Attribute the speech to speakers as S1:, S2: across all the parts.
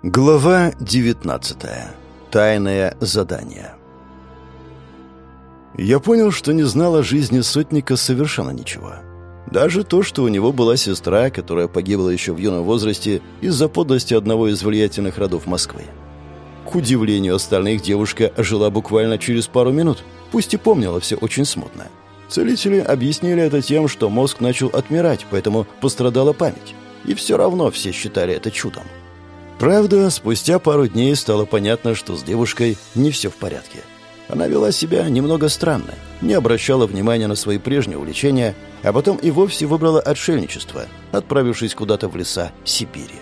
S1: Глава 19. Тайное задание. Я понял, что не знал о жизни сотника совершенно ничего. Даже то, что у него была сестра, которая погибла еще в юном возрасте из-за подлости одного из влиятельных родов Москвы. К удивлению остальных, девушка ожила буквально через пару минут, пусть и помнила все очень смутно. Целители объяснили это тем, что мозг начал отмирать, поэтому пострадала память. И все равно все считали это чудом. Правда, спустя пару дней стало понятно, что с девушкой не все в порядке. Она вела себя немного странно, не обращала внимания на свои прежние увлечения, а потом и вовсе выбрала отшельничество, отправившись куда-то в леса Сибири.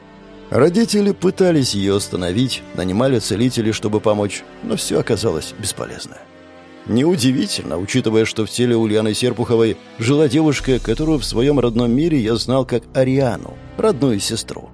S1: Родители пытались ее остановить, нанимали целителей, чтобы помочь, но все оказалось бесполезно. Неудивительно, учитывая, что в теле Ульяны Серпуховой жила девушка, которую в своем родном мире я знал как Ариану, родную сестру.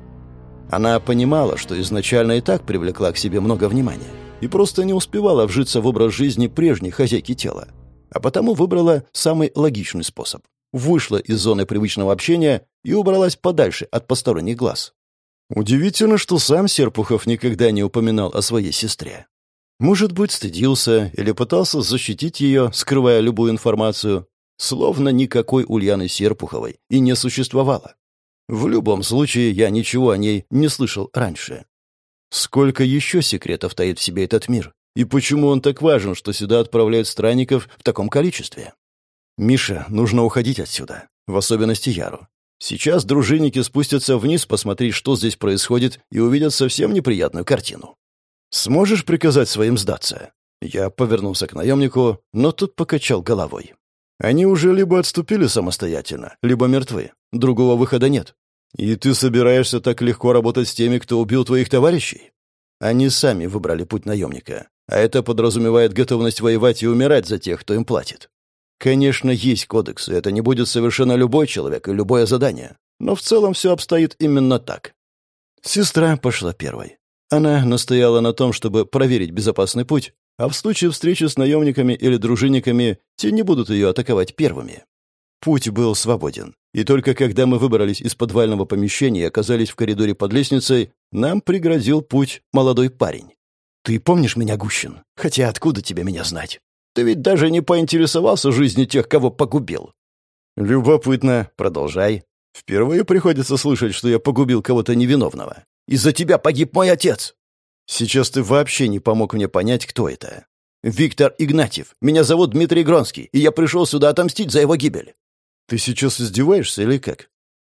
S1: Она понимала, что изначально и так привлекла к себе много внимания и просто не успевала вжиться в образ жизни прежней хозяйки тела, а потому выбрала самый логичный способ. Вышла из зоны привычного общения и убралась подальше от посторонних глаз. Удивительно, что сам Серпухов никогда не упоминал о своей сестре. Может быть, стыдился или пытался защитить ее, скрывая любую информацию, словно никакой Ульяны Серпуховой и не существовало. В любом случае, я ничего о ней не слышал раньше. Сколько еще секретов таит в себе этот мир? И почему он так важен, что сюда отправляют странников в таком количестве? Миша, нужно уходить отсюда, в особенности Яру. Сейчас дружинники спустятся вниз посмотреть, что здесь происходит, и увидят совсем неприятную картину. Сможешь приказать своим сдаться? Я повернулся к наемнику, но тот покачал головой. Они уже либо отступили самостоятельно, либо мертвы. Другого выхода нет. И ты собираешься так легко работать с теми, кто убил твоих товарищей? Они сами выбрали путь наемника, а это подразумевает готовность воевать и умирать за тех, кто им платит. Конечно, есть кодекс, и это не будет совершенно любой человек и любое задание, но в целом все обстоит именно так. Сестра пошла первой. Она настояла на том, чтобы проверить безопасный путь, а в случае встречи с наемниками или дружинниками те не будут ее атаковать первыми. Путь был свободен, и только когда мы выбрались из подвального помещения и оказались в коридоре под лестницей, нам преградил путь молодой парень. «Ты помнишь меня, Гущин? Хотя откуда тебе меня знать? Ты ведь даже не поинтересовался жизнью тех, кого погубил». «Любопытно. Продолжай. Впервые приходится слышать, что я погубил кого-то невиновного. Из-за тебя погиб мой отец». «Сейчас ты вообще не помог мне понять, кто это». «Виктор Игнатьев. Меня зовут Дмитрий Гронский, и я пришел сюда отомстить за его гибель». «Ты сейчас издеваешься или как?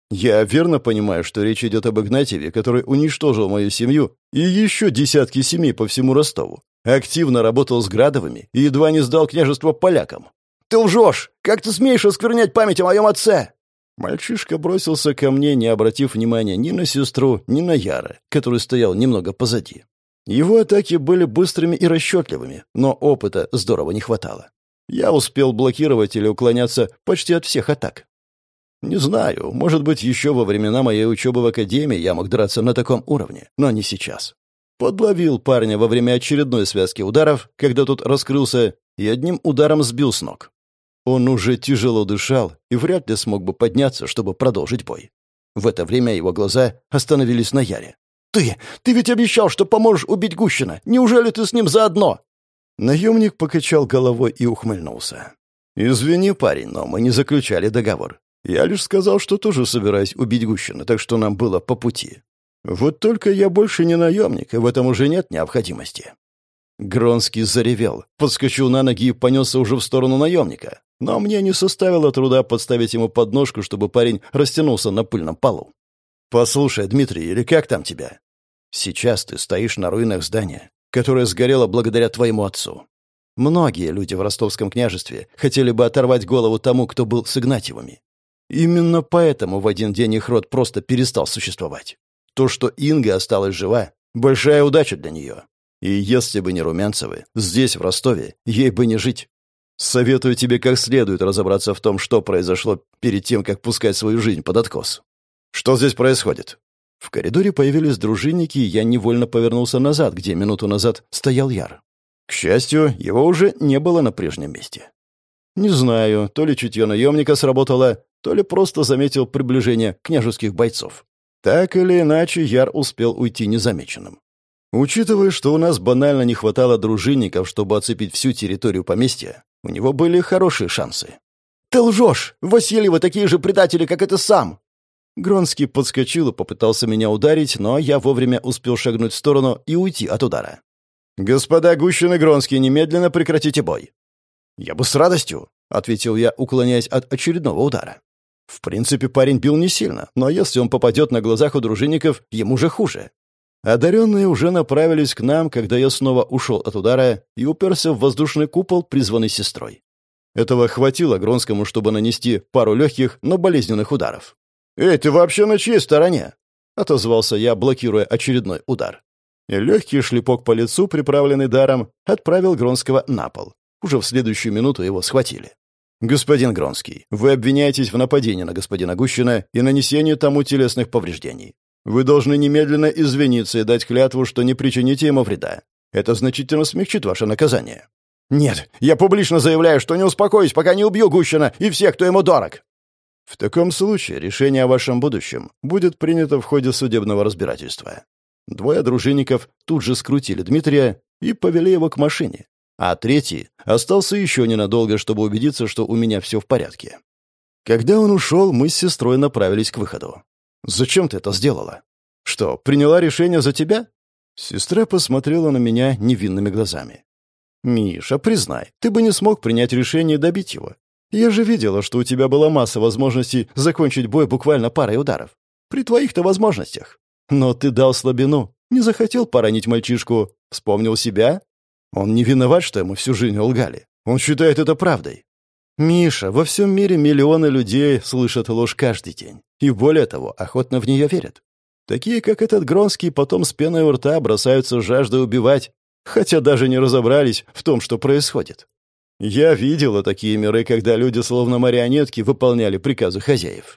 S1: Я верно понимаю, что речь идет об Игнатьеве, который уничтожил мою семью и еще десятки семей по всему Ростову, активно работал с Градовыми и едва не сдал княжество полякам». «Ты лжешь! Как ты смеешь осквернять память о моем отце?» Мальчишка бросился ко мне, не обратив внимания ни на сестру, ни на Яра, который стоял немного позади. Его атаки были быстрыми и расчетливыми, но опыта здорово не хватало. Я успел блокировать или уклоняться почти от всех атак. Не знаю, может быть, еще во времена моей учебы в академии я мог драться на таком уровне, но не сейчас. Подловил парня во время очередной связки ударов, когда тот раскрылся, и одним ударом сбил с ног. Он уже тяжело дышал и вряд ли смог бы подняться, чтобы продолжить бой. В это время его глаза остановились на Яре. «Ты ведь обещал, что поможешь убить Гущина! Неужели ты с ним заодно?» Наемник покачал головой и ухмыльнулся. «Извини, парень, но мы не заключали договор. Я лишь сказал, что тоже собираюсь убить Гущина, так что нам было по пути. Вот только я больше не наемник, и в этом уже нет необходимости». Гронский заревел, подскочил на ноги и понесся уже в сторону наемника. Но мне не составило труда подставить ему подножку, чтобы парень растянулся на пыльном полу. «Послушай, Дмитрий, или как там тебя? Сейчас ты стоишь на руинах здания, которое сгорело благодаря твоему отцу. Многие люди в ростовском княжестве хотели бы оторвать голову тому, кто был с Игнатьевыми. Именно поэтому в один день их род просто перестал существовать. То, что Инга осталась жива, большая удача для нее. И если бы не Румянцевы, здесь, в Ростове, ей бы не жить. Советую тебе как следует разобраться в том, что произошло перед тем, как пускать свою жизнь под откос. Что здесь происходит?» В коридоре появились дружинники, и я невольно повернулся назад, где минуту назад стоял Яр. К счастью, его уже не было на прежнем месте. Не знаю, то ли чутье наемника сработало, то ли просто заметил приближение княжеских бойцов. Так или иначе, Яр успел уйти незамеченным. Учитывая, что у нас банально не хватало дружинников, чтобы оцепить всю территорию поместья, у него были хорошие шансы. «Ты лжешь! Васильевы такие же предатели, как и ты сам!» Гронский подскочил и попытался меня ударить, но я вовремя успел шагнуть в сторону и уйти от удара. «Господа Гущин и Гронский, немедленно прекратите бой!» «Я бы с радостью», — ответил я, уклоняясь от очередного удара. В принципе, парень бил не сильно, но если он попадет на глазах у дружинников, ему же хуже. Одаренные уже направились к нам, когда я снова ушел от удара и уперся в воздушный купол, призванный сестрой. Этого хватило Гронскому, чтобы нанести пару легких, но болезненных ударов. «Эй, ты вообще на чьей стороне?» — отозвался я, блокируя очередной удар. И легкий шлепок по лицу, приправленный даром, отправил Гронского на пол. Уже в следующую минуту его схватили. «Господин Гронский, вы обвиняетесь в нападении на господина Гущина и нанесении тому телесных повреждений. Вы должны немедленно извиниться и дать клятву, что не причините ему вреда. Это значительно смягчит ваше наказание». «Нет, я публично заявляю, что не успокоюсь, пока не убью Гущина и всех, кто ему дорог». «В таком случае решение о вашем будущем будет принято в ходе судебного разбирательства». Двое дружинников тут же скрутили Дмитрия и повели его к машине, а третий остался еще ненадолго, чтобы убедиться, что у меня все в порядке. Когда он ушел, мы с сестрой направились к выходу. «Зачем ты это сделала?» «Что, приняла решение за тебя?» Сестра посмотрела на меня невинными глазами. «Миша, признай, ты бы не смог принять решение и добить его. Я же видела, что у тебя была масса возможностей закончить бой буквально парой ударов. При твоих-то возможностях. Но ты дал слабину, не захотел поранить мальчишку, вспомнил себя. Он не виноват, что ему всю жизнь лгали. Он считает это правдой. Миша, во всем мире миллионы людей слышат ложь каждый день. И более того, охотно в нее верят. Такие, как этот Гронский, потом с пеной у рта бросаются жаждой убивать, хотя даже не разобрались в том, что происходит. Я видела такие миры, когда люди, словно марионетки, выполняли приказы хозяев.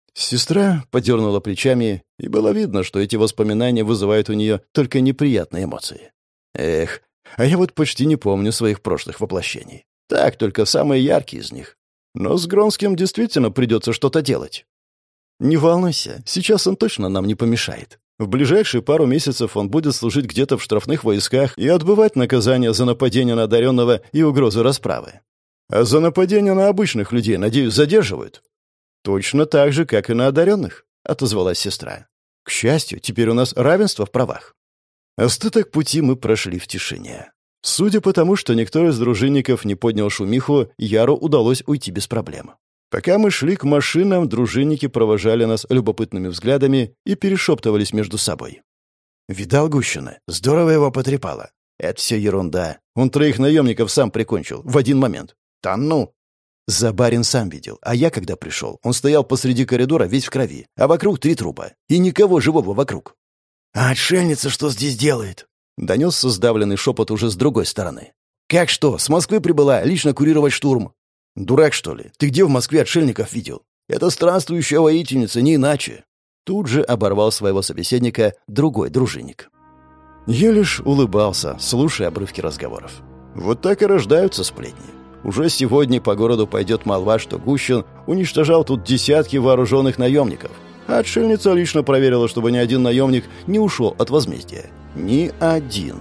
S1: Сестра подернула плечами, и было видно, что эти воспоминания вызывают у нее только неприятные эмоции. Эх, а я вот почти не помню своих прошлых воплощений. Так, только самые яркие из них. Но с Гронским действительно придется что-то делать. Не волнуйся, сейчас он точно нам не помешает. В ближайшие пару месяцев он будет служить где-то в штрафных войсках и отбывать наказание за нападение на одаренного и угрозу расправы. А за нападение на обычных людей, надеюсь, задерживают? Точно так же, как и на одаренных, отозвалась сестра. К счастью, теперь у нас равенство в правах. Остаток пути мы прошли в тишине. Судя по тому, что никто из дружинников не поднял шумиху, Яру удалось уйти без проблем. Пока мы шли к машинам, дружинники провожали нас любопытными взглядами и перешептывались между собой. «Видал Гущина? Здорово его потрепало». «Это все ерунда. Он 3 наемников сам прикончил. В один момент». «Да ну!» Забарин сам видел. А я, когда пришел, он стоял посреди коридора весь в крови, а вокруг 3 трупа. И никого живого вокруг. «А отшельница что здесь делает?» Донесся сдавленный шепот уже с другой стороны. «Как что? С Москвы прибыла лично курировать штурм». «Дурак, что ли? Ты где в Москве отшельников видел? Это странствующая воительница, не иначе». Тут же оборвал своего собеседника другой дружинник. Я лишь улыбался, слушая обрывки разговоров. Вот так и рождаются сплетни. Уже сегодня по городу пойдет молва, что Гущин уничтожал тут десятки вооруженных наемников, а отшельница лично проверила, чтобы ни один наемник не ушел от возмездия. Ни один.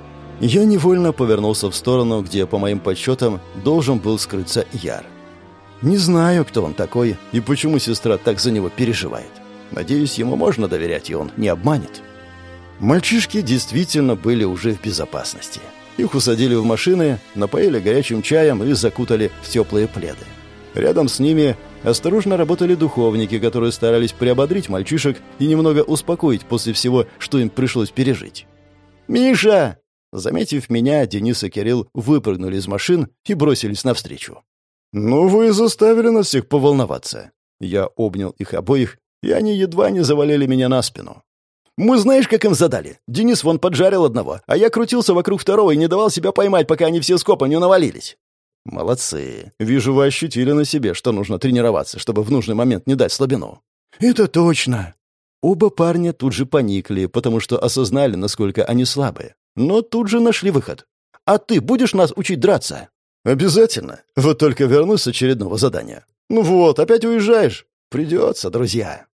S1: Я невольно повернулся в сторону, где, по моим подсчетам, должен был скрыться Яр. Не знаю, кто он такой и почему сестра так за него переживает. Надеюсь, ему можно доверять, и он не обманет. Мальчишки действительно были уже в безопасности. Их усадили в машины, напоили горячим чаем и закутали в теплые пледы. Рядом с ними осторожно работали духовники, которые старались приободрить мальчишек и немного успокоить после всего, что им пришлось пережить. «Миша!» Заметив меня, Денис и Кирилл выпрыгнули из машин и бросились навстречу. «Ну, вы заставили нас всех поволноваться». Я обнял их обоих, и они едва не завалили меня на спину. «Мы знаешь, как им задали? Денис вон поджарил одного, а я крутился вокруг второго и не давал себя поймать, пока они все скопом не навалились». «Молодцы. Вижу, вы ощутили на себе, что нужно тренироваться, чтобы в нужный момент не дать слабину». «Это точно». Оба парня тут же поникли, потому что осознали, насколько они слабые. Но тут же нашли выход. «А ты будешь нас учить драться?» «Обязательно. Вот только вернусь с очередного задания». «Ну вот, опять уезжаешь?» «Придется, друзья».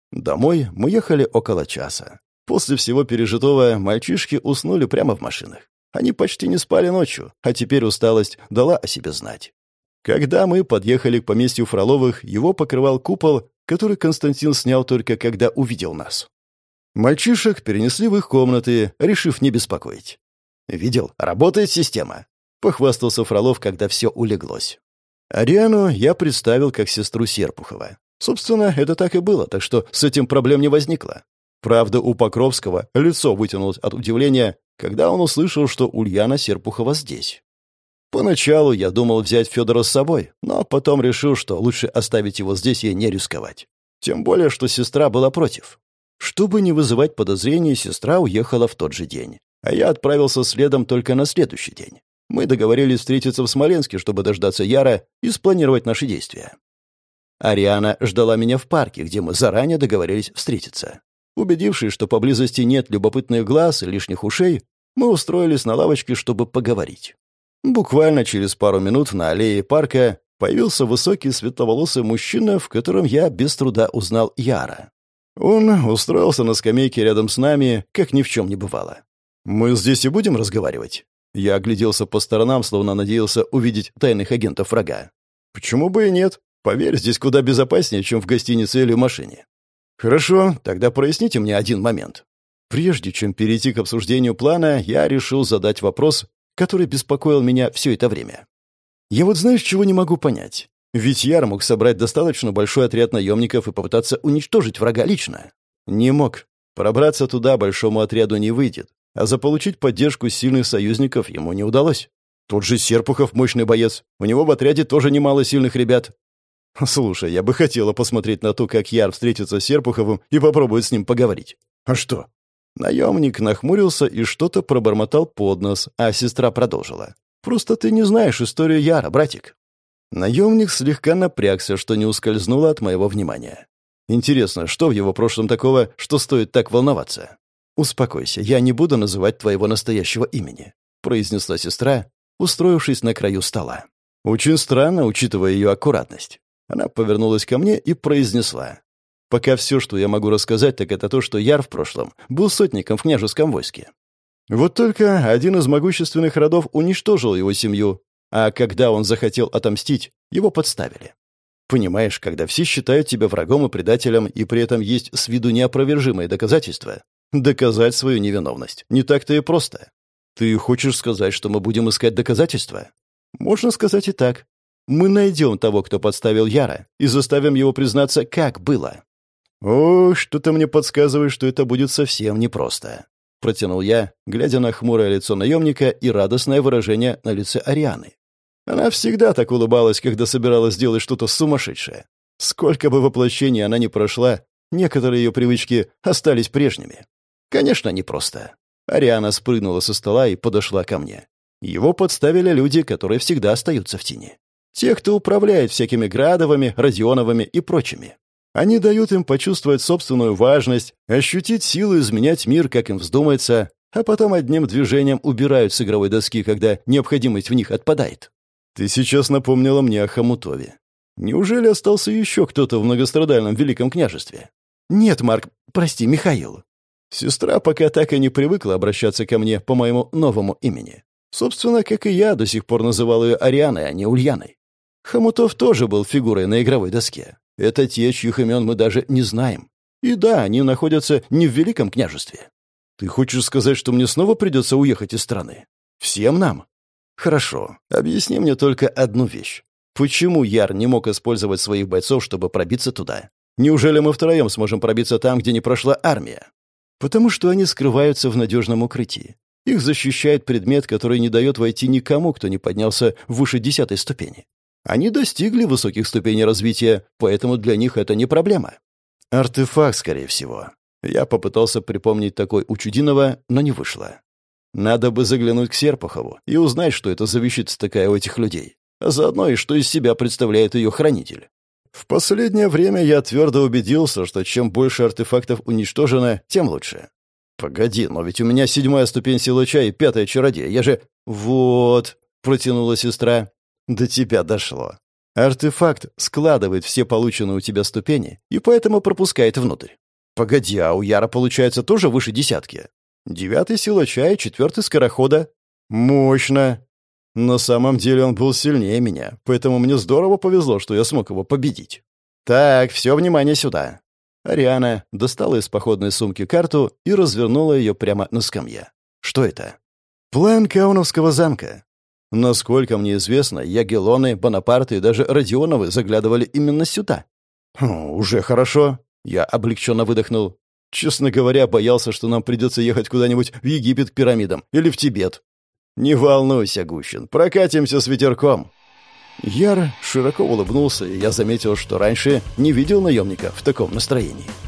S1: Домой мы ехали около часа. После всего пережитого мальчишки уснули прямо в машинах. Они почти не спали ночью, а теперь усталость дала о себе знать. Когда мы подъехали к поместью Фроловых, его покрывал купол, который Константин снял только когда увидел нас. Мальчишек перенесли в их комнаты, решив не беспокоить. «Видел, работает система», — похвастался Фролов, когда все улеглось. Ариану я представил как сестру Серпухова. Собственно, это так и было, так что с этим проблем не возникло. Правда, у Покровского лицо вытянулось от удивления, когда он услышал, что Ульяна Серпухова здесь. Поначалу я думал взять Федора с собой, но потом решил, что лучше оставить его здесь и не рисковать. Тем более, что сестра была против. Чтобы не вызывать подозрений, сестра уехала в тот же день, а я отправился следом только на следующий день. Мы договорились встретиться в Смоленске, чтобы дождаться Яра и спланировать наши действия. Ариана ждала меня в парке, где мы заранее договорились встретиться. Убедившись, что поблизости нет любопытных глаз и лишних ушей, мы устроились на лавочке, чтобы поговорить. Буквально через пару минут на аллее парка появился высокий светловолосый мужчина, в котором я без труда узнал Яра. Он устроился на скамейке рядом с нами, как ни в чем не бывало. «Мы здесь и будем разговаривать?» Я огляделся по сторонам, словно надеялся увидеть тайных агентов врага. «Почему бы и нет? Поверь, здесь куда безопаснее, чем в гостинице или в машине». «Хорошо, тогда проясните мне один момент». Прежде чем перейти к обсуждению плана, я решил задать вопрос, который беспокоил меня все это время. «Я вот знаешь, чего не могу понять? Ведь Яр мог собрать достаточно большой отряд наемников и попытаться уничтожить врага лично. Не мог. Пробраться туда большому отряду не выйдет, а заполучить поддержку сильных союзников ему не удалось. Тот же Серпухов мощный боец. У него в отряде тоже немало сильных ребят. Слушай, я бы хотела посмотреть на то, как Яр встретится с Серпуховым и попробует с ним поговорить. А что?» Наемник нахмурился и что-то пробормотал под нос, а сестра продолжила. «Просто ты не знаешь историю Яра, братик». Наемник слегка напрягся, что не ускользнуло от моего внимания. Интересно, что в его прошлом такого, что стоит так волноваться? «Успокойся, я не буду называть твоего настоящего имени», — произнесла сестра, устроившись на краю стола. Очень странно, учитывая ее аккуратность. Она повернулась ко мне и произнесла. «Пока все, что я могу рассказать, так это то, что Яр в прошлом был сотником в княжеском войске. Вот только один из могущественных родов уничтожил его семью, а когда он захотел отомстить, его подставили. Понимаешь, когда все считают тебя врагом и предателем, и при этом есть с виду неопровержимые доказательства, доказать свою невиновность не так-то и просто. Ты хочешь сказать, что мы будем искать доказательства? Можно сказать и так. Мы найдем того, кто подставил Яра, и заставим его признаться, как было». «О, что-то мне подсказывает, что это будет совсем непросто», — протянул я, глядя на хмурое лицо наемника и радостное выражение на лице Арианы. Она всегда так улыбалась, когда собиралась сделать что-то сумасшедшее. Сколько бы воплощений она ни прошла, некоторые ее привычки остались прежними. Конечно, непросто. Ариана спрыгнула со стола и подошла ко мне. Его подставили люди, которые всегда остаются в тени. Те, кто управляет всякими Градовыми, Родионовыми и прочими. Они дают им почувствовать собственную важность, ощутить силу изменять мир, как им вздумается, а потом одним движением убирают с игровой доски, когда необходимость в них отпадает. Ты сейчас напомнила мне о Хомутове. Неужели остался еще кто-то в многострадальном Великом княжестве? Нет, Марк, прости, Михаил. Сестра пока так и не привыкла обращаться ко мне по моему новому имени. Собственно, как и я до сих пор называл ее Арианой, а не Ульяной. Хомутов тоже был фигурой на игровой доске. Это те, чьих имен мы даже не знаем. И да, они находятся не в Великом княжестве. Ты хочешь сказать, что мне снова придется уехать из страны? Всем нам? Хорошо. Объясни мне только одну вещь. Почему Яр не мог использовать своих бойцов, чтобы пробиться туда? Неужели мы втроем сможем пробиться там, где не прошла армия? Потому что они скрываются в надежном укрытии. Их защищает предмет, который не дает войти никому, кто не поднялся выше 10-й ступени. Они достигли высоких ступеней развития, поэтому для них это не проблема. Артефакт, скорее всего. Я попытался припомнить такой у Чудинова, но не вышло. Надо бы заглянуть к Серпухову и узнать, что это за вещица такая у этих людей. А заодно и что из себя представляет ее хранитель. В последнее время я твердо убедился, что чем больше артефактов уничтожено, тем лучше. Погоди, но ведь у меня 7-я ступень силача и 5-я чародея. Я же... Вот, протянула сестра. До тебя дошло. Артефакт складывает все полученные у тебя ступени и поэтому пропускает внутрь. Погоди, а у Яра, получается, тоже выше десятки? 9-й силача и 4-й скорохода. Мощно. На самом деле он был сильнее меня, поэтому мне здорово повезло, что я смог его победить. Так, все внимание сюда. Ариана достала из походной сумки карту и развернула ее прямо на скамье. Что это? План Кауновского замка. Насколько мне известно, Ягеллоны, Бонапарты и даже Родионовы заглядывали именно сюда. Уже хорошо. Я облегченно выдохнул. Честно говоря, боялся, что нам придется ехать куда-нибудь в Египет к пирамидам или в Тибет. Не волнуйся, Гущин, прокатимся с ветерком. Яр широко улыбнулся, и я заметил, что раньше не видел наемника в таком настроении.